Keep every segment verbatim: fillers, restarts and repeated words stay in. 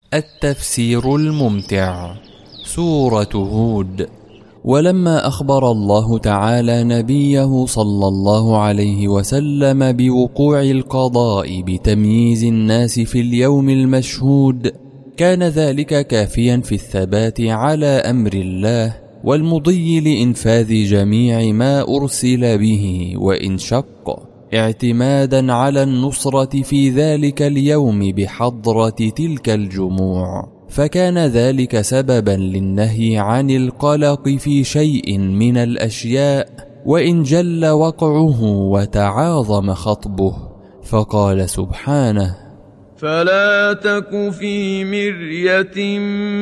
التفسير الممتع. سورة هود. ولما أخبر الله تعالى نبيه صلى الله عليه وسلم بوقوع القضاء بتمييز الناس في اليوم المشهود، كان ذلك كافيا في الثبات على أمر الله والمضي لإنفاذ جميع ما أرسل به وإن شق، اعتمادا على النصرة في ذلك اليوم بحضرة تلك الجموع، فكان ذلك سببا للنهي عن القلق في شيء من الأشياء وإن جل وقعه وتعاظم خطبه، فقال سبحانه: فلا تك في مرية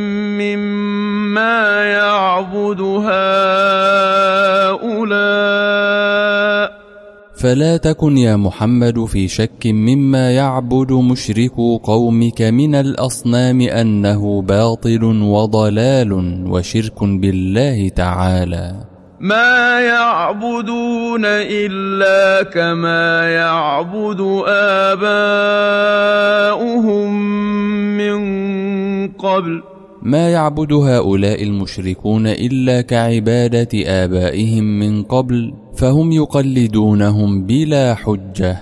مما يعبد هؤلاء. فلا تكن يا محمد في شك مما يعبد مشركو قومك من الأصنام أنه باطل وضلال وشرك بالله تعالى. ما يعبدون إلا كما يعبد آباؤهم من قبل. ما يعبد هؤلاء المشركون إلا كعبادة آبائهم من قبل، فهم يقلدونهم بلا حجة.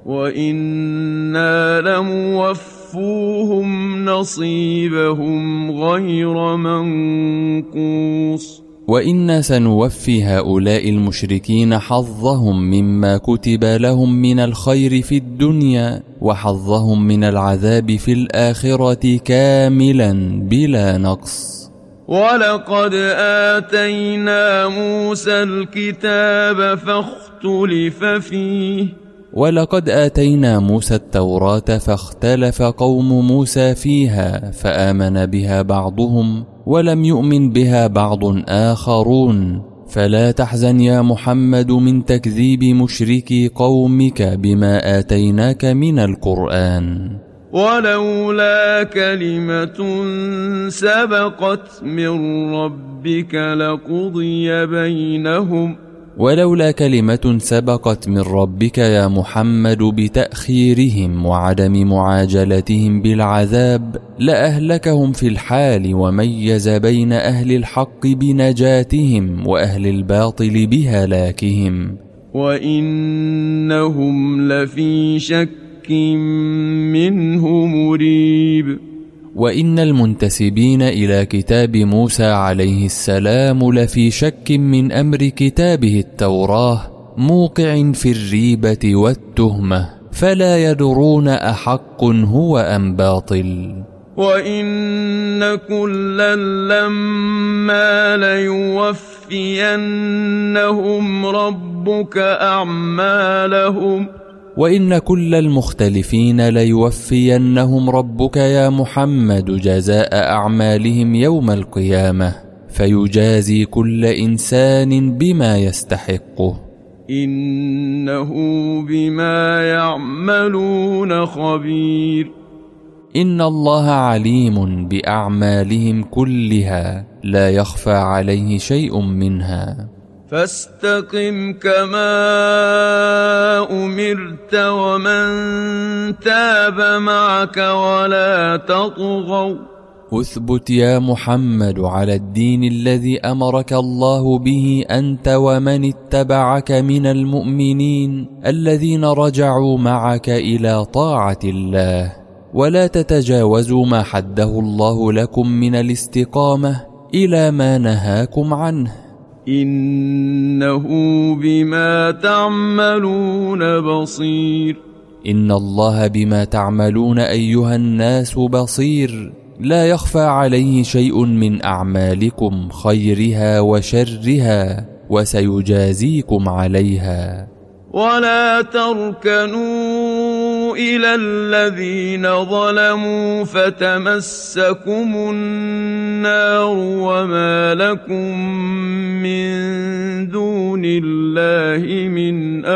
وإنا لموفوهم نصيبهم غير منقوص. وإنا سنوفي هؤلاء المشركين حظهم مما كتب لهم من الخير في الدنيا وحظهم من العذاب في الآخرة كاملا بلا نقص. ولقد آتينا موسى الكتاب فاختلف فيه. ولقد آتينا موسى التوراة فاختلف قوم موسى فيها، فآمن بها بعضهم ولم يؤمن بها بعض آخرون. فلا تحزن يا محمد من تكذيب مشركي قومك بما آتيناك من القرآن. ولولا كلمة سبقت من ربك لقضي بينهم. ولولا كلمة سبقت من ربك يا محمد بتأخيرهم وعدم معاجلتهم بالعذاب لأهلكهم في الحال، وميز بين أهل الحق بنجاتهم وأهل الباطل بهلاكهم. وإنهم لفي شك منه مريب. وإن المنتسبين إلى كتاب موسى عليه السلام لفي شك من أمر كتابه التوراة، موقع في الريبة والتهمة، فلا يدرون أحق هو أم باطل. وإن كلا لما ليوفينهم ربك أعمالهم. وإن كل المختلفين ليوفينهم ربك يا محمد جزاء أعمالهم يوم القيامة، فيجازي كل إنسان بما يستحقه. إنه بما يعملون خبير. إن الله عليم بأعمالهم كلها، لا يخفى عليه شيء منها. فاستقم كما أمرت ومن تاب معك ولا تطغوا. اثبت يا محمد على الدين الذي أمرك الله به أنت ومن اتبعك من المؤمنين الذين رجعوا معك إلى طاعة الله، ولا تتجاوزوا ما حده الله لكم من الاستقامة إلى ما نهاكم عنه. إنه بما تعملون بصير. إن الله بما تعملون أيها الناس بصير، لا يخفى عليه شيء من أعمالكم خيرها وشرها، وسيجازيكم عليها. ولا تركنوا إلى الذين ظلموا فتمسكم النار وما لكم من دون الله من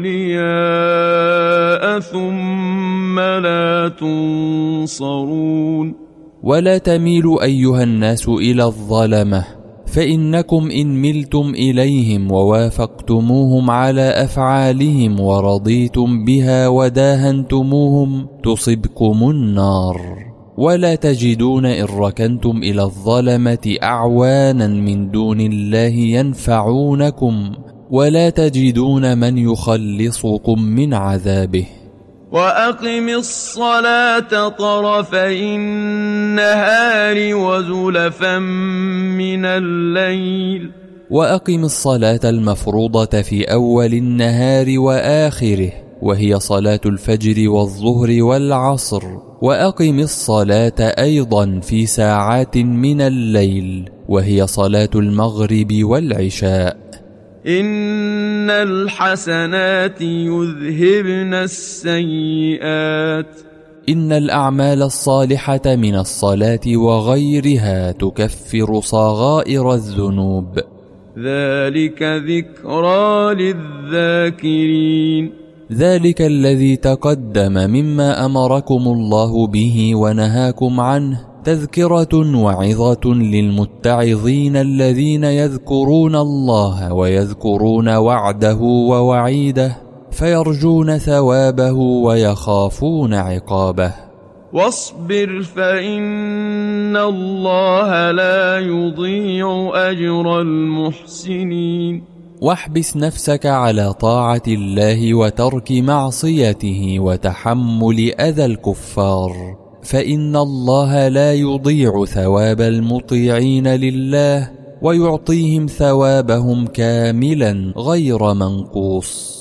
أولياء ثم لا تنصرون. ولا تميلوا أيها الناس إلى الظلمة، فإنكم إن ملتم إليهم ووافقتموهم على أفعالهم ورضيتم بها وداهنتموهم تصبكم النار. ولا تجدون إن ركنتم إلى الظلمة أعوانا من دون الله ينفعونكم ولا تجدون من يخلصكم من عذابه. وأقم الصلاة طرفي النهار وزلفا من الليل وأقم الصلاة المفروضة في أول النهار وآخره، وهي صلاة الفجر والظهر والعصر، وأقم الصلاة أيضا في ساعات من الليل، وهي صلاة المغرب والعشاء. إن الحسنات يذهبن السيئات إن الأعمال الصالحة من الصلاة وغيرها تكفر صغائر الذنوب. ذلك ذكرى للذاكرين. ذلك الذي تقدم مما أمركم الله به ونهاكم عنه تذكرة وعظة للمتعظين الذين يذكرون الله ويذكرون وعده ووعيده فيرجون ثوابه ويخافون عقابه. واصبر فإن الله لا يضيع أجر المحسنين. واحبس نفسك على طاعة الله وترك معصيته وتحمل أذى الكفار، فإن الله لا يضيع ثواب المطيعين لله ويعطيهم ثوابهم كاملا غير منقوص.